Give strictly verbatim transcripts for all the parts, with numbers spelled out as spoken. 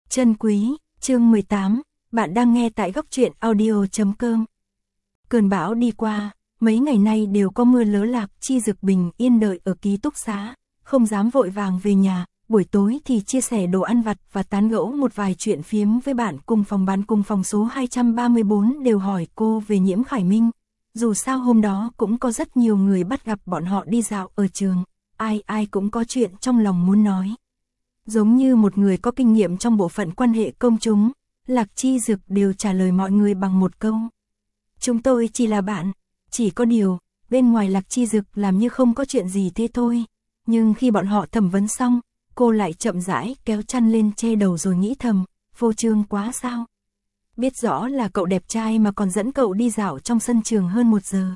Chân quý, chương mười tám, bạn đang nghe tại góc truyện audio chấm com. Cơn bão đi qua, mấy ngày nay đều có mưa lớ Lạc Chi Dực bình yên đợi ở ký túc xá, không dám vội vàng về nhà, buổi tối thì chia sẻ đồ ăn vặt và tán gẫu một vài chuyện phiếm với bạn cùng phòng bán cùng phòng số hai trăm ba mươi bốn đều hỏi cô về Nhiễm Khải Minh. Dù sao hôm đó cũng có rất nhiều người bắt gặp bọn họ đi dạo ở trường, ai ai cũng có chuyện trong lòng muốn nói. Giống như một người có kinh nghiệm trong bộ phận quan hệ công chúng, Lạc Chi Dực đều trả lời mọi người bằng một câu. Chúng tôi chỉ là bạn, chỉ có điều, bên ngoài Lạc Chi Dực làm như không có chuyện gì thế thôi. Nhưng khi bọn họ thẩm vấn xong, cô lại chậm rãi kéo chăn lên che đầu rồi nghĩ thầm, vô trương quá sao? Biết rõ là cậu đẹp trai mà còn dẫn cậu đi dạo trong sân trường hơn một giờ.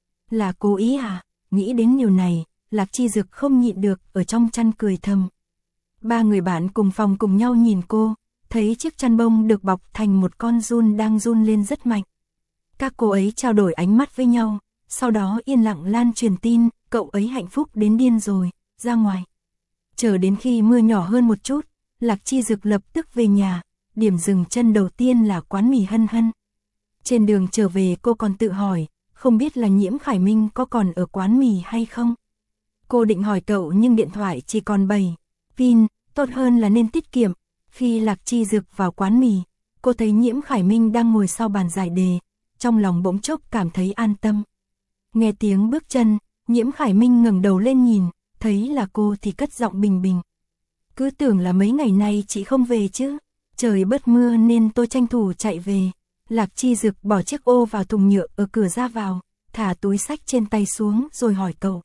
Là cố ý à? Nghĩ đến điều này, Lạc Chi Dực không nhịn được ở trong chăn cười thầm. Ba người bạn cùng phòng cùng nhau nhìn cô, thấy chiếc chăn bông được bọc thành một con giun đang run lên rất mạnh. Các cô ấy trao đổi ánh mắt với nhau, sau đó yên lặng lan truyền tin, cậu ấy hạnh phúc đến điên rồi, ra ngoài. Chờ đến khi mưa nhỏ hơn một chút, Lạc Chi Dực lập tức về nhà, điểm dừng chân đầu tiên là quán mì Hân Hân. Trên đường trở về cô còn tự hỏi, không biết là Nhiễm Khải Minh có còn ở quán mì hay không? Cô định hỏi cậu nhưng điện thoại chỉ còn bảy pin, tốt hơn là nên tiết kiệm. Khi Lạc Chi Dực vào quán mì, cô thấy Nhiễm Khải Minh đang ngồi sau bàn giải đề, trong lòng bỗng chốc cảm thấy an tâm. Nghe tiếng bước chân, Nhiễm Khải Minh ngẩng đầu lên nhìn, thấy là cô thì cất giọng bình bình. Cứ tưởng là mấy ngày nay chị không về chứ, trời bớt mưa nên tôi tranh thủ chạy về. Lạc Chi Dực bỏ chiếc ô vào thùng nhựa ở cửa ra vào, thả túi xách trên tay xuống rồi hỏi cậu.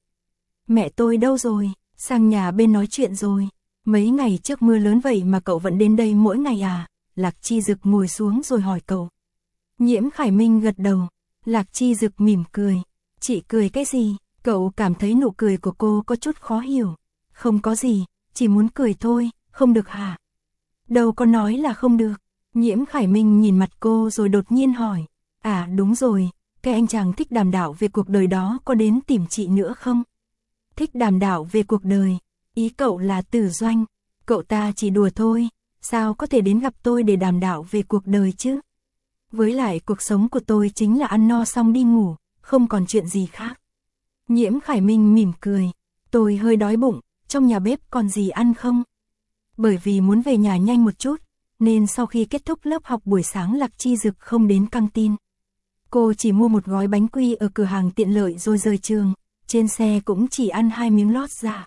Mẹ tôi đâu rồi, sang nhà bên nói chuyện rồi. Mấy ngày trước mưa lớn vậy mà cậu vẫn đến đây mỗi ngày à? Lạc Chi Dực ngồi xuống rồi hỏi cậu. Nhiễm Khải Minh gật đầu, Lạc Chi Dực mỉm cười. Chị cười cái gì? Cậu cảm thấy nụ cười của cô có chút khó hiểu. Không có gì, chỉ muốn cười thôi, không được hả? Đâu có nói là không được. Nhiễm Khải Minh nhìn mặt cô rồi đột nhiên hỏi. À đúng rồi, cái anh chàng thích đàm đạo về cuộc đời đó có đến tìm chị nữa không? Thích đàm đạo về cuộc đời, ý cậu là Tử Doanh. Cậu ta chỉ đùa thôi, sao có thể đến gặp tôi để đàm đạo về cuộc đời chứ? Với lại cuộc sống của tôi chính là ăn no xong đi ngủ, không còn chuyện gì khác. Nhiễm Khải Minh mỉm cười. Tôi hơi đói bụng, trong nhà bếp còn gì ăn không? Bởi vì muốn về nhà nhanh một chút, nên sau khi kết thúc lớp học buổi sáng Lạc Chi Dực không đến căng tin. Cô chỉ mua một gói bánh quy ở cửa hàng tiện lợi rồi rời trường, trên xe cũng chỉ ăn hai miếng lót dạ.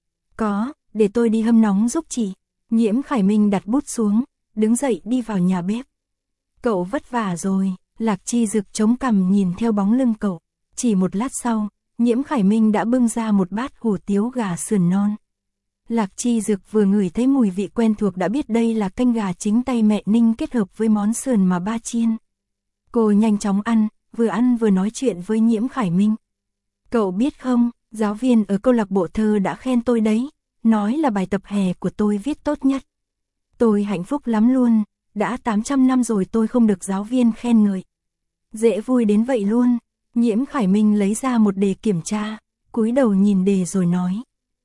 Có, để tôi đi hâm nóng giúp chị. Nhiễm Khải Minh đặt bút xuống, đứng dậy đi vào nhà bếp. Cậu vất vả rồi, Lạc Chi Dực chống cằm nhìn theo bóng lưng cậu. Chỉ một lát sau, Nhiễm Khải Minh đã bưng ra một bát hủ tiếu gà sườn non. Lạc Chi Dực vừa ngửi thấy mùi vị quen thuộc đã biết đây là canh gà chính tay mẹ Ninh kết hợp với món sườn mà ba chiên. Cô nhanh chóng ăn, vừa ăn vừa nói chuyện với Nhiễm Khải Minh. Cậu biết không, giáo viên ở câu lạc bộ thơ đã khen tôi đấy, nói là bài tập hè của tôi viết tốt nhất. Tôi hạnh phúc lắm luôn, đã tám trăm năm rồi tôi không được giáo viên khen ngợi. Dễ vui đến vậy luôn. Nhiễm Khải Minh lấy ra một đề kiểm tra, cúi đầu nhìn đề rồi nói.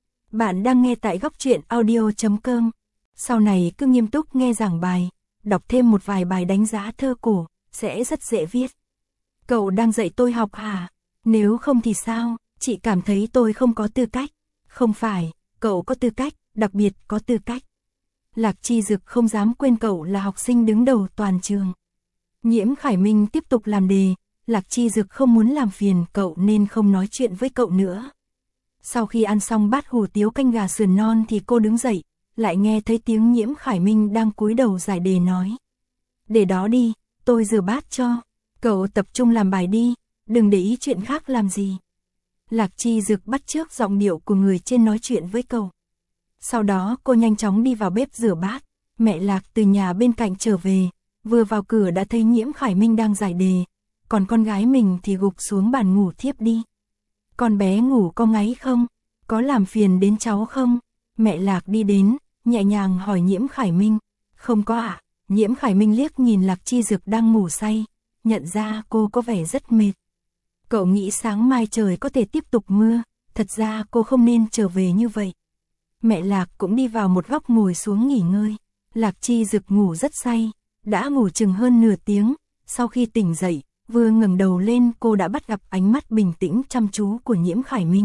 Bạn đang nghe tại góc truyện audio chấm com. Sau này cứ nghiêm túc nghe giảng bài, đọc thêm một vài bài đánh giá thơ cổ, sẽ rất dễ viết. Cậu đang dạy tôi học hả? Nếu không thì sao? Chị cảm thấy tôi không có tư cách. Không phải, cậu có tư cách, đặc biệt có tư cách. Lạc Chi Dực không dám quên cậu là học sinh đứng đầu toàn trường. Nhiễm Khải Minh tiếp tục làm đề, Lạc Chi Dực không muốn làm phiền cậu nên không nói chuyện với cậu nữa. Sau khi ăn xong bát hủ tiếu canh gà sườn non thì cô đứng dậy, lại nghe thấy tiếng Nhiễm Khải Minh đang cúi đầu giải đề nói. Để đó đi, tôi rửa bát cho, cậu tập trung làm bài đi, đừng để ý chuyện khác làm gì. Lạc Chi Dực bắt chước giọng điệu của người trên nói chuyện với cậu. Sau đó cô nhanh chóng đi vào bếp rửa bát, mẹ Lạc từ nhà bên cạnh trở về, vừa vào cửa đã thấy Nhiễm Khải Minh đang giải đề, còn con gái mình thì gục xuống bàn ngủ thiếp đi. Con bé ngủ có ngáy không? Có làm phiền đến cháu không? Mẹ Lạc đi đến, nhẹ nhàng hỏi Nhiễm Khải Minh. Không có ạ. À? Nhiễm Khải Minh liếc nhìn Lạc Chi Dực đang ngủ say, nhận ra cô có vẻ rất mệt. Cậu nghĩ sáng mai trời có thể tiếp tục mưa, thật ra cô không nên trở về như vậy. Mẹ Lạc cũng đi vào một góc ngồi xuống nghỉ ngơi. Lạc Chi Dực ngủ rất say, đã ngủ chừng hơn nửa tiếng, sau khi tỉnh dậy, vừa ngẩng đầu lên cô đã bắt gặp ánh mắt bình tĩnh chăm chú của Nhiễm Khải Minh.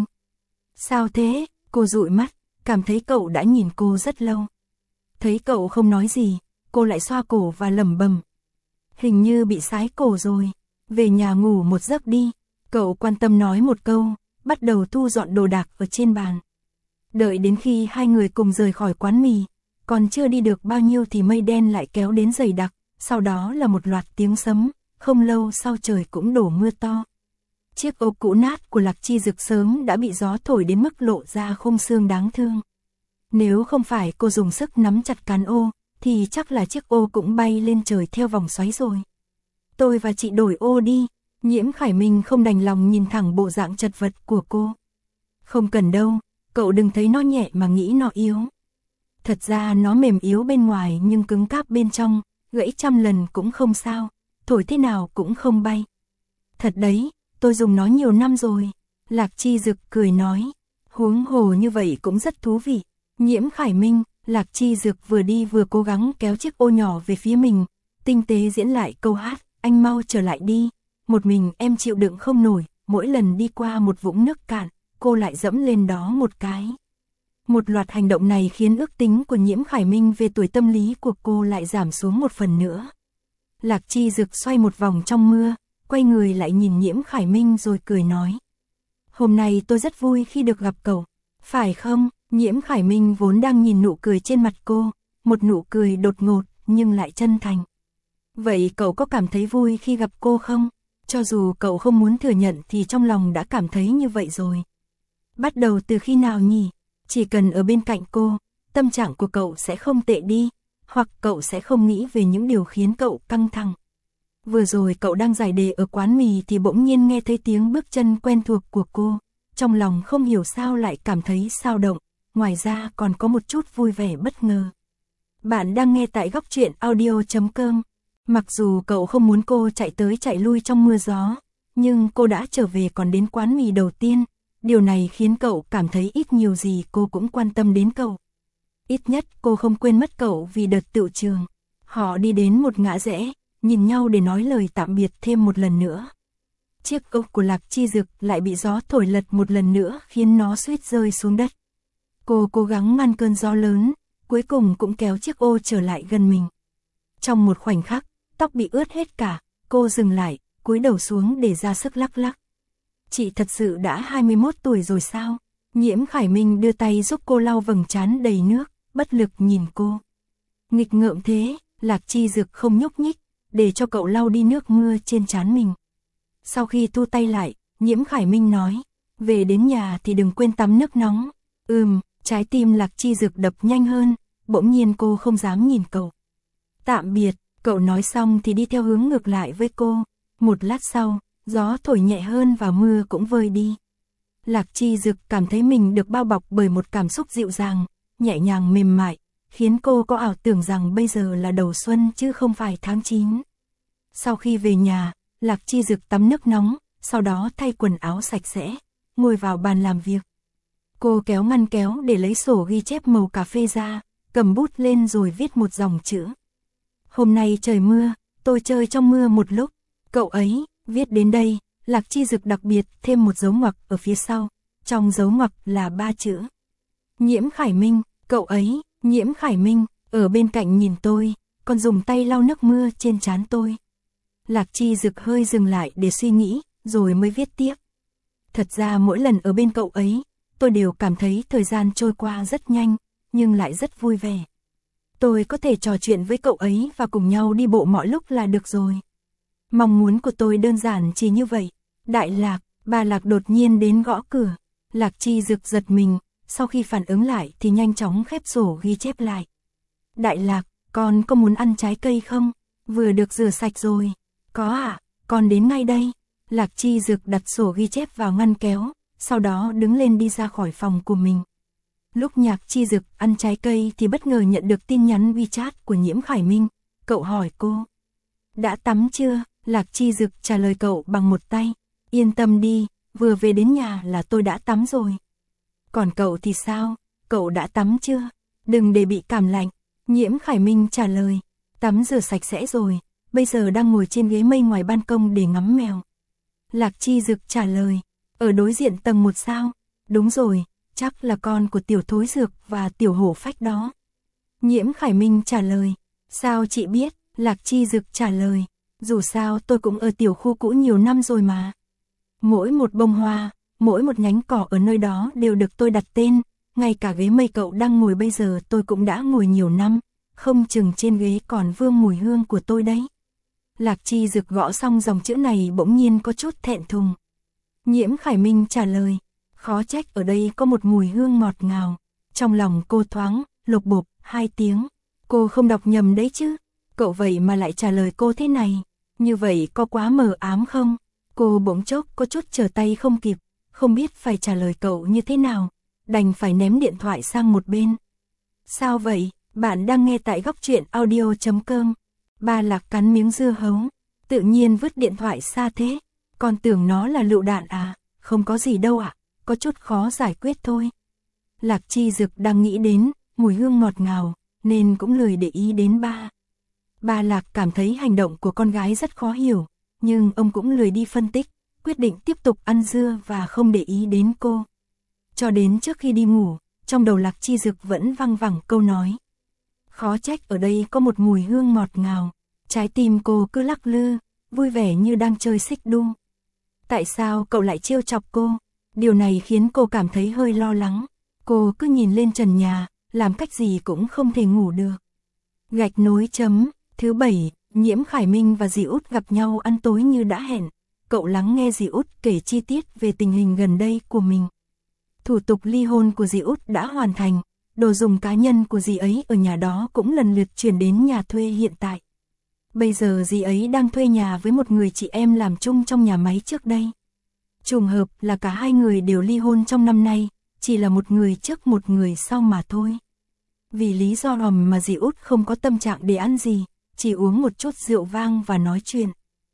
Sao thế? Cô dụi mắt, cảm thấy cậu đã nhìn cô rất lâu. Thấy cậu không nói gì, cô lại xoa cổ và lẩm bẩm. Hình như bị sái cổ rồi, về nhà ngủ một giấc đi. Cậu quan tâm nói một câu, bắt đầu thu dọn đồ đạc ở trên bàn. Đợi đến khi hai người cùng rời khỏi quán mì, còn chưa đi được bao nhiêu thì mây đen lại kéo đến dày đặc, sau đó là một loạt tiếng sấm, không lâu sau trời cũng đổ mưa to. Chiếc ô cũ nát của Lạc Chi Dực sớm đã bị gió thổi đến mức lộ ra khung xương đáng thương. Nếu không phải cô dùng sức nắm chặt cán ô, thì chắc là chiếc ô cũng bay lên trời theo vòng xoáy rồi. Tôi và chị đổi ô đi. Nhiễm Khải Minh không đành lòng nhìn thẳng bộ dạng chật vật của cô. Không cần đâu, cậu đừng thấy nó nhẹ mà nghĩ nó yếu. Thật ra nó mềm yếu bên ngoài nhưng cứng cáp bên trong, gãy trăm lần cũng không sao, thổi thế nào cũng không bay. Thật đấy, tôi dùng nó nhiều năm rồi. Lạc Chi Dực cười nói, huống hồ như vậy cũng rất thú vị. Nhiễm Khải Minh, Lạc Chi Dực vừa đi vừa cố gắng kéo chiếc ô nhỏ về phía mình, tinh tế diễn lại câu hát, anh mau trở lại đi. Một mình em chịu đựng không nổi, mỗi lần đi qua một vũng nước cạn, cô lại dẫm lên đó một cái. Một loạt hành động này khiến ước tính của Nhiễm Khải Minh về tuổi tâm lý của cô lại giảm xuống một phần nữa. Lạc Chi Dực xoay một vòng trong mưa, quay người lại nhìn Nhiễm Khải Minh rồi cười nói. Hôm nay tôi rất vui khi được gặp cậu, phải không? Nhiễm Khải Minh vốn đang nhìn nụ cười trên mặt cô, một nụ cười đột ngột nhưng lại chân thành. Vậy cậu có cảm thấy vui khi gặp cô không? Cho dù cậu không muốn thừa nhận thì trong lòng đã cảm thấy như vậy rồi. Bắt đầu từ khi nào nhỉ? Chỉ cần ở bên cạnh cô, tâm trạng của cậu sẽ không tệ đi, hoặc cậu sẽ không nghĩ về những điều khiến cậu căng thẳng. Vừa rồi cậu đang giải đề ở quán mì thì bỗng nhiên nghe thấy tiếng bước chân quen thuộc của cô, trong lòng không hiểu sao lại cảm thấy xao động, ngoài ra còn có một chút vui vẻ bất ngờ. Bạn đang nghe tại góc truyện audio chấm com. Mặc dù cậu không muốn cô chạy tới chạy lui trong mưa gió, nhưng cô đã trở về còn đến quán mì đầu tiên, điều này khiến cậu cảm thấy ít nhiều gì cô cũng quan tâm đến cậu. Ít nhất cô không quên mất cậu vì đợt tựu trường. Họ đi đến một ngã rẽ, nhìn nhau để nói lời tạm biệt thêm một lần nữa. Chiếc ô của Lạc Chi Dực lại bị gió thổi lật một lần nữa khiến nó suýt rơi xuống đất. Cô cố gắng ngăn cơn gió lớn, cuối cùng cũng kéo chiếc ô trở lại gần mình. Trong một khoảnh khắc, tóc bị ướt hết cả, cô dừng lại, cúi đầu xuống để ra sức lắc lắc. Chị thật sự đã hai mươi mốt tuổi rồi sao? Nhiễm Khải Minh đưa tay giúp cô lau vầng trán đầy nước, bất lực nhìn cô. Nghịch ngợm thế, Lạc Chi Dực không nhúc nhích, để cho cậu lau đi nước mưa trên trán mình. Sau khi thu tay lại, Nhiễm Khải Minh nói, về đến nhà thì đừng quên tắm nước nóng. Ừm, trái tim Lạc Chi Dực đập nhanh hơn, bỗng nhiên cô không dám nhìn cậu. Tạm biệt. Cậu nói xong thì đi theo hướng ngược lại với cô. Một lát sau, gió thổi nhẹ hơn và mưa cũng vơi đi. Lạc Chi Dực cảm thấy mình được bao bọc bởi một cảm xúc dịu dàng, nhẹ nhàng mềm mại, khiến cô có ảo tưởng rằng bây giờ là đầu xuân chứ không phải tháng chín. Sau khi về nhà, Lạc Chi Dực tắm nước nóng, sau đó thay quần áo sạch sẽ, ngồi vào bàn làm việc. Cô kéo ngăn kéo để lấy sổ ghi chép màu cà phê ra, cầm bút lên rồi viết một dòng chữ. Hôm nay trời mưa, tôi chơi trong mưa một lúc. Cậu ấy, viết đến đây, Lạc Chi Dực đặc biệt thêm một dấu ngoặc ở phía sau. Trong dấu ngoặc là ba chữ. Nhiễm Khải Minh, cậu ấy, Nhiễm Khải Minh, ở bên cạnh nhìn tôi, còn dùng tay lau nước mưa trên trán tôi. Lạc Chi Dực hơi dừng lại để suy nghĩ, rồi mới viết tiếp. Thật ra mỗi lần ở bên cậu ấy, tôi đều cảm thấy thời gian trôi qua rất nhanh, nhưng lại rất vui vẻ. Tôi có thể trò chuyện với cậu ấy và cùng nhau đi bộ mọi lúc là được rồi. Mong muốn của tôi đơn giản chỉ như vậy. Đại Lạc, bà Lạc đột nhiên đến gõ cửa. Lạc Chi Dực giật mình, sau khi phản ứng lại thì nhanh chóng khép sổ ghi chép lại. Đại Lạc, con có muốn ăn trái cây không? Vừa được rửa sạch rồi. Có ạ, à, con đến ngay đây. Lạc Chi Dực đặt sổ ghi chép vào ngăn kéo, sau đó đứng lên đi ra khỏi phòng của mình. Lúc Nhạc Chi Dực ăn trái cây thì bất ngờ nhận được tin nhắn WeChat của Nhiễm Khải Minh. Cậu hỏi cô. Đã tắm chưa? Lạc Chi Dực trả lời cậu bằng một tay. Yên tâm đi, vừa về đến nhà là tôi đã tắm rồi. Còn cậu thì sao? Cậu đã tắm chưa? Đừng để bị cảm lạnh. Nhiễm Khải Minh trả lời, tắm rửa sạch sẽ rồi, bây giờ đang ngồi trên ghế mây ngoài ban công để ngắm mèo. Lạc Chi Dực trả lời, ở đối diện tầng một sao? Đúng rồi, chắc là con của tiểu thối dược và tiểu hổ phách đó. Nhiễm Khải Minh trả lời, sao chị biết? Lạc Chi Dực trả lời, dù sao tôi cũng ở tiểu khu cũ nhiều năm rồi mà. Mỗi một bông hoa, mỗi một nhánh cỏ ở nơi đó đều được tôi đặt tên, ngay cả ghế mây cậu đang ngồi bây giờ tôi cũng đã ngồi nhiều năm, không chừng trên ghế còn vương mùi hương của tôi đấy. Lạc Chi Dực gõ xong dòng chữ này bỗng nhiên có chút thẹn thùng. Nhiễm Khải Minh trả lời, khó trách ở đây có một mùi hương ngọt ngào. Trong lòng cô thoáng, lục bộp, hai tiếng. Cô không đọc nhầm đấy chứ, cậu vậy mà lại trả lời cô thế này, như vậy có quá mờ ám không? Cô bỗng chốc có chút trở tay không kịp, không biết phải trả lời cậu như thế nào, đành phải ném điện thoại sang một bên. Sao vậy, bạn đang nghe tại góc truyện audio chấm com. Ba Lạc cắn miếng dưa hấu, tự nhiên vứt điện thoại xa thế, còn tưởng nó là lựu đạn à, không có gì đâu ạ, à, có chút khó giải quyết thôi. Lạc Chi Dực đang nghĩ đến mùi hương ngọt ngào, nên cũng lười để ý đến ba. Ba Lạc cảm thấy hành động của con gái rất khó hiểu, nhưng ông cũng lười đi phân tích, quyết định tiếp tục ăn dưa và không để ý đến cô. Cho đến trước khi đi ngủ, trong đầu Lạc Chi Dực vẫn văng vẳng câu nói. Khó trách ở đây có một mùi hương ngọt ngào, trái tim cô cứ lắc lư, vui vẻ như đang chơi xích đu. Tại sao cậu lại trêu chọc cô? Điều này khiến cô cảm thấy hơi lo lắng. Cô cứ nhìn lên trần nhà, làm cách gì cũng không thể ngủ được. Gạch nối chấm, thứ bảy, Nhiễm Khải Minh và dì Út gặp nhau ăn tối như đã hẹn. Cậu lắng nghe dì Út kể chi tiết về tình hình gần đây của mình. Thủ tục ly hôn của dì Út đã hoàn thành, đồ dùng cá nhân của dì ấy ở nhà đó cũng lần lượt chuyển đến nhà thuê hiện tại. Bây giờ dì ấy đang thuê nhà với một người chị em làm chung trong nhà máy trước đây. Trùng hợp là cả hai người đều ly hôn trong năm nay, chỉ là một người trước một người sau mà thôi. Vì lý do hòm mà dì Út không có tâm trạng để ăn gì, chỉ uống một chút rượu vang và nói chuyện.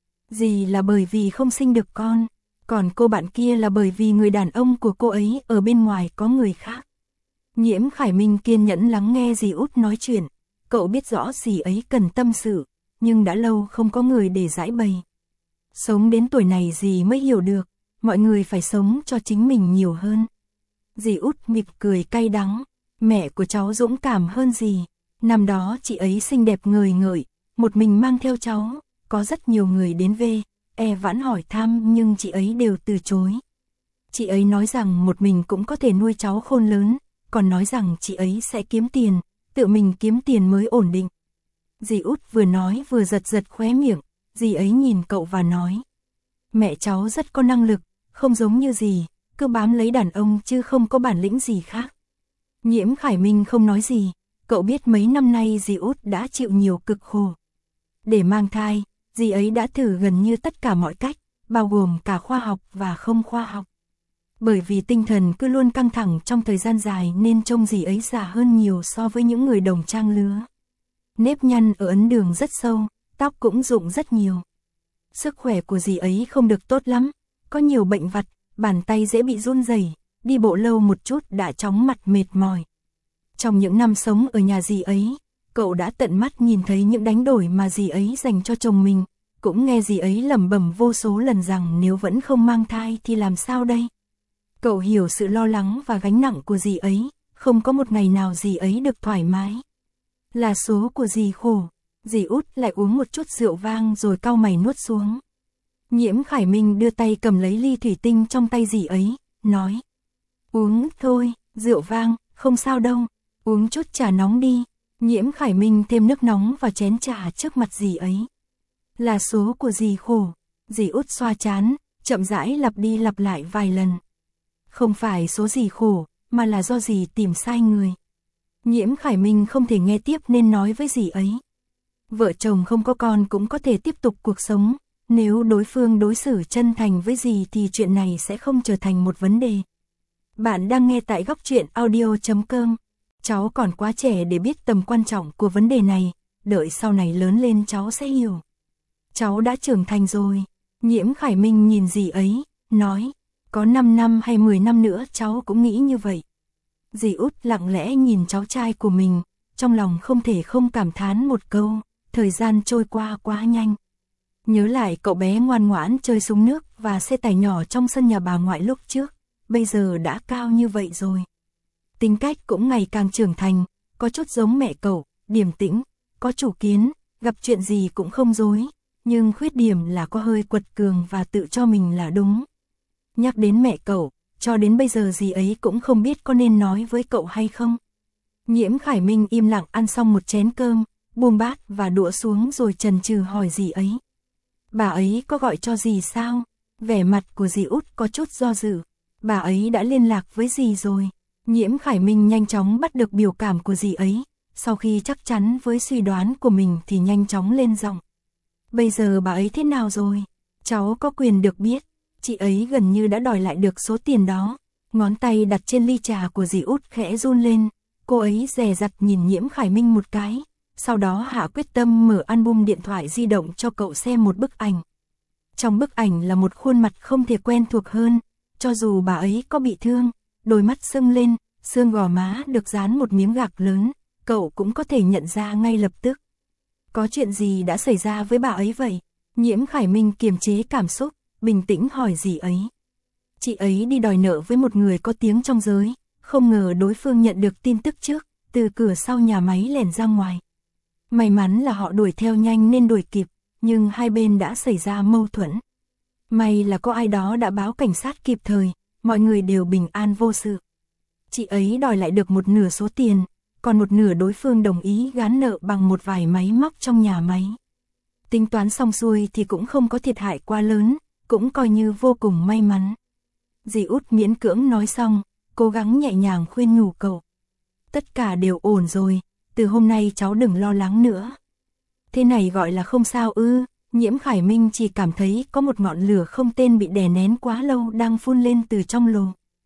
Dì là bởi vì không sinh được con, còn cô bạn kia là bởi vì người đàn ông của cô ấy ở bên ngoài có người khác. Nhiễm Khải Minh kiên nhẫn lắng nghe dì Út nói chuyện, cậu biết rõ dì ấy cần tâm sự, nhưng đã lâu không có người để giải bày. Sống đến tuổi này dì mới hiểu được, mọi người phải sống cho chính mình nhiều hơn. Dì Út mỉm cười cay đắng, mẹ của cháu dũng cảm hơn dì. Năm đó chị ấy xinh đẹp ngời ngời, một mình mang theo cháu, có rất nhiều người đến về, e vãn hỏi thăm nhưng chị ấy đều từ chối. Chị ấy nói rằng một mình cũng có thể nuôi cháu khôn lớn, còn nói rằng chị ấy sẽ kiếm tiền, tự mình kiếm tiền mới ổn định. Dì Út vừa nói vừa giật giật khóe miệng, dì ấy nhìn cậu và nói. Mẹ cháu rất có năng lực, không giống như dì, cứ bám lấy đàn ông chứ không có bản lĩnh gì khác. Nhiễm Khải Minh không nói gì, cậu biết mấy năm nay dì Út đã chịu nhiều cực khổ. Để mang thai, dì ấy đã thử gần như tất cả mọi cách, bao gồm cả khoa học và không khoa học. Bởi vì tinh thần cứ luôn căng thẳng trong thời gian dài nên trông dì ấy già hơn nhiều so với những người đồng trang lứa. Nếp nhăn ở ấn đường rất sâu, tóc cũng rụng rất nhiều. Sức khỏe của dì ấy không được tốt lắm, có nhiều bệnh vặt, bàn tay dễ bị run rẩy, đi bộ lâu một chút đã chóng mặt mệt mỏi. Trong những năm sống ở nhà dì ấy, cậu đã tận mắt nhìn thấy những đánh đổi mà dì ấy dành cho chồng mình, cũng nghe dì ấy lẩm bẩm vô số lần rằng nếu vẫn không mang thai thì làm sao đây. Cậu hiểu sự lo lắng và gánh nặng của dì ấy, không có một ngày nào dì ấy được thoải mái. Là số của dì khổ, dì Út lại uống một chút rượu vang rồi cau mày nuốt xuống. Nhiễm Khải Minh đưa tay cầm lấy ly thủy tinh trong tay dì ấy, nói. Uống thôi, rượu vang, không sao đâu, uống chút trà nóng đi. Nhiễm Khải Minh thêm nước nóng vào chén trà trước mặt dì ấy. Là số của dì khổ, dì Út xoa chán, chậm rãi lặp đi lặp lại vài lần. Không phải số dì khổ, mà là do dì tìm sai người. Nhiễm Khải Minh không thể nghe tiếp nên nói với dì ấy. Vợ chồng không có con cũng có thể tiếp tục cuộc sống, nếu đối phương đối xử chân thành với dì thì chuyện này sẽ không trở thành một vấn đề. Bạn đang nghe tại góc truyện audio chấm com. Cháu còn quá trẻ để biết tầm quan trọng của vấn đề này, đợi sau này lớn lên cháu sẽ hiểu. Cháu đã trưởng thành rồi. Nhiễm Khải Minh nhìn dì ấy, nói, có năm năm hay mười năm nữa cháu cũng nghĩ như vậy. Dì Út lặng lẽ nhìn cháu trai của mình, trong lòng không thể không cảm thán một câu, thời gian trôi qua quá nhanh. Nhớ lại cậu bé ngoan ngoãn chơi súng nước và xe tải nhỏ trong sân nhà bà ngoại lúc trước, bây giờ đã cao như vậy rồi. Tính cách cũng ngày càng trưởng thành, có chút giống mẹ cậu, điềm tĩnh, có chủ kiến, gặp chuyện gì cũng không dối, nhưng khuyết điểm là có hơi quật cường và tự cho mình là đúng. Nhắc đến mẹ cậu, cho đến bây giờ dì ấy cũng không biết có nên nói với cậu hay không. Nhiễm Khải Minh im lặng ăn xong một chén cơm, buông bát và đũa xuống rồi chần chừ hỏi dì ấy. Bà ấy có gọi cho dì sao? Vẻ mặt của dì Út có chút do dự. Bà ấy đã liên lạc với dì rồi. Nhiễm Khải Minh nhanh chóng bắt được biểu cảm của dì ấy. Sau khi chắc chắn với suy đoán của mình thì nhanh chóng lên giọng. Bây giờ bà ấy thế nào rồi? Cháu có quyền được biết. Chị ấy gần như đã đòi lại được số tiền đó. Ngón tay đặt trên ly trà của dì Út khẽ run lên. Cô ấy dè dặt nhìn Nhiễm Khải Minh một cái. Sau đó hạ quyết tâm mở album điện thoại di động cho cậu xem một bức ảnh. Trong bức ảnh là một khuôn mặt không thể quen thuộc hơn. Cho dù bà ấy có bị thương, đôi mắt sưng lên, xương gò má được dán một miếng gạc lớn, cậu cũng có thể nhận ra ngay lập tức. Có chuyện gì đã xảy ra với bà ấy vậy? Nhiễm Khải Minh kiềm chế cảm xúc, bình tĩnh hỏi dì ấy. Chị ấy đi đòi nợ với một người có tiếng trong giới, không ngờ đối phương nhận được tin tức trước, từ cửa sau nhà máy lẻn ra ngoài. May mắn là họ đuổi theo nhanh nên đuổi kịp, nhưng hai bên đã xảy ra mâu thuẫn. May là có ai đó đã báo cảnh sát kịp thời, mọi người đều bình an vô sự. Chị ấy đòi lại được một nửa số tiền, còn một nửa đối phương đồng ý gán nợ bằng một vài máy móc trong nhà máy. Tính toán xong xuôi thì cũng không có thiệt hại quá lớn, cũng coi như vô cùng may mắn. Dì Út miễn cưỡng nói xong, cố gắng nhẹ nhàng khuyên nhủ cậu. Tất cả đều ổn rồi, từ hôm nay cháu đừng lo lắng nữa. Thế này gọi là không sao ư? Nhiễm Khải Minh chỉ cảm thấy có một ngọn lửa không tên bị đè nén quá lâu đang phun lên từ trong lồ.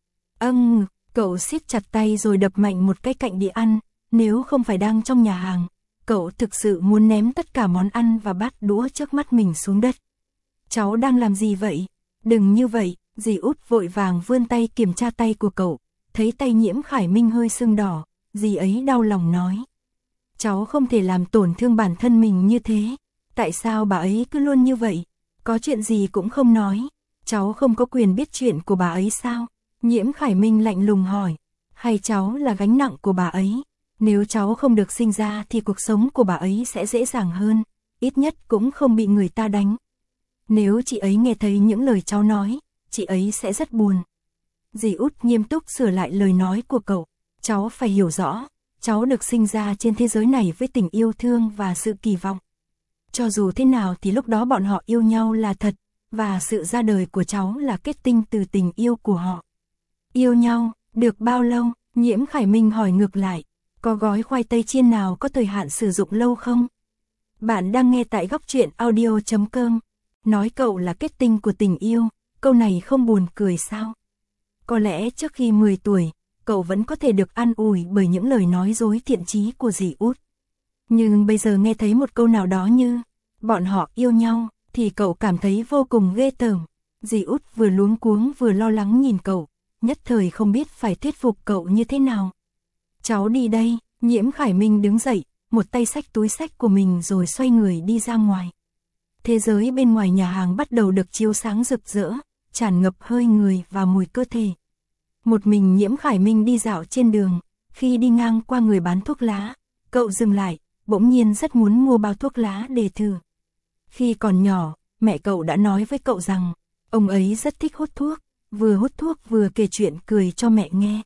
Âng, cậu siết chặt tay rồi đập mạnh một cái cạnh đĩa ăn, nếu không phải đang trong nhà hàng, cậu thực sự muốn ném tất cả món ăn và bát đũa trước mắt mình xuống đất. Cháu đang làm gì vậy? Đừng như vậy, dì Út vội vàng vươn tay kiểm tra tay của cậu, thấy tay Nhiễm Khải Minh hơi sưng đỏ, dì ấy đau lòng nói. Cháu không thể làm tổn thương bản thân mình như thế. Tại sao bà ấy cứ luôn như vậy? Có chuyện gì cũng không nói. Cháu không có quyền biết chuyện của bà ấy sao? Nhiễm Khải Minh lạnh lùng hỏi. Hay cháu là gánh nặng của bà ấy? Nếu cháu không được sinh ra thì cuộc sống của bà ấy sẽ dễ dàng hơn. Ít nhất cũng không bị người ta đánh. Nếu chị ấy nghe thấy những lời cháu nói, chị ấy sẽ rất buồn. Dì Út nghiêm túc sửa lại lời nói của cậu. Cháu phải hiểu rõ. Cháu được sinh ra trên thế giới này với tình yêu thương và sự kỳ vọng. Cho dù thế nào thì lúc đó bọn họ yêu nhau là thật, và sự ra đời của cháu là kết tinh từ tình yêu của họ. Yêu nhau, được bao lâu? Nhiễm Khải Minh hỏi ngược lại, có gói khoai tây chiên nào có thời hạn sử dụng lâu không? Bạn đang nghe tại góc truyện audio chấm com. Nói cậu là kết tinh của tình yêu, câu này không buồn cười sao? Có lẽ trước khi mười tuổi, cậu vẫn có thể được an ủi bởi những lời nói dối thiện chí của dì Út. Nhưng bây giờ nghe thấy một câu nào đó như bọn họ yêu nhau, thì cậu cảm thấy vô cùng ghê tởm. Dì Út vừa luống cuống vừa lo lắng nhìn cậu, nhất thời không biết phải thuyết phục cậu như thế nào. Cháu đi đây, Nhiễm Khải Minh đứng dậy, một tay xách túi xách của mình rồi xoay người đi ra ngoài. Thế giới bên ngoài nhà hàng bắt đầu được chiếu sáng rực rỡ, tràn ngập hơi người và mùi cơ thể. Một mình Nhiễm Khải Minh đi dạo trên đường, khi đi ngang qua người bán thuốc lá, cậu dừng lại, bỗng nhiên rất muốn mua bao thuốc lá để thử. Khi còn nhỏ, mẹ cậu đã nói với cậu rằng, ông ấy rất thích hút thuốc, vừa hút thuốc vừa kể chuyện cười cho mẹ nghe.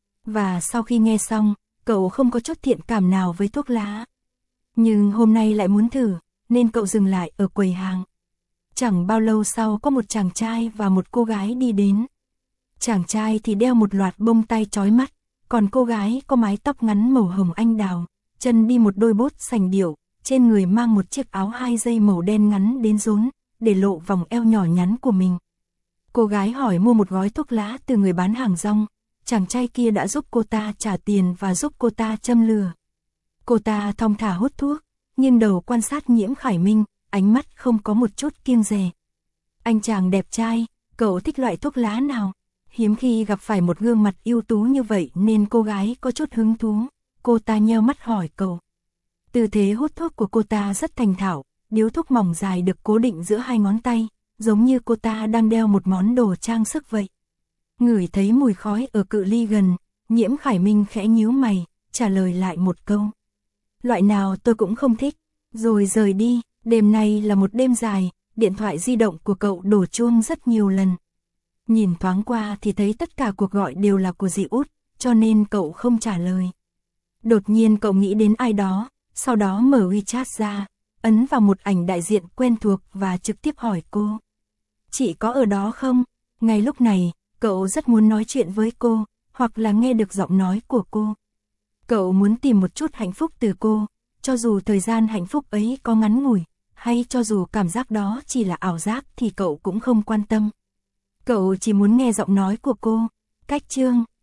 Và sau khi nghe xong, cậu không có chút thiện cảm nào với thuốc lá. Nhưng hôm nay lại muốn thử, nên cậu dừng lại ở quầy hàng. Chẳng bao lâu sau có một chàng trai và một cô gái đi đến. Chàng trai thì đeo một loạt bông tai chói mắt, còn cô gái có mái tóc ngắn màu hồng anh đào, chân đi một đôi bốt sành điệu, trên người mang một chiếc áo hai dây màu đen ngắn đến rốn, để lộ vòng eo nhỏ nhắn của mình. Cô gái hỏi mua một gói thuốc lá từ người bán hàng rong, chàng trai kia đã giúp cô ta trả tiền và giúp cô ta châm lửa. Cô ta thong thả hút thuốc, nghiêng đầu quan sát Nhiễm Khải Minh, ánh mắt không có một chút kiêng dè. Anh chàng đẹp trai, cậu thích loại thuốc lá nào? Hiếm khi gặp phải một gương mặt ưu tú như vậy nên cô gái có chút hứng thú. cô ta nheo mắt hỏi cậu. Tư thế hút thuốc của cô ta rất thành thạo, điếu thuốc mỏng dài được cố định giữa hai ngón tay, giống như cô ta đang đeo một món đồ trang sức vậy. Ngửi thấy mùi khói ở cự ly gần, Nhiễm Khải Minh khẽ nhíu mày, trả lời lại một câu. Loại nào tôi cũng không thích, rồi rời đi. Đêm nay là một đêm dài, điện thoại di động của cậu đổ chuông rất nhiều lần. Nhìn thoáng qua thì thấy tất cả cuộc gọi đều là của dì Út, cho nên cậu không trả lời. Đột nhiên cậu nghĩ đến ai đó, sau đó mở WeChat ra, ấn vào một ảnh đại diện quen thuộc và trực tiếp hỏi cô. Chị có ở đó không? Ngay lúc này, cậu rất muốn nói chuyện với cô, hoặc là nghe được giọng nói của cô. Cậu muốn tìm một chút hạnh phúc từ cô, cho dù thời gian hạnh phúc ấy có ngắn ngủi, hay cho dù cảm giác đó chỉ là ảo giác thì cậu cũng không quan tâm. Cậu chỉ muốn nghe giọng nói của cô. Cách chương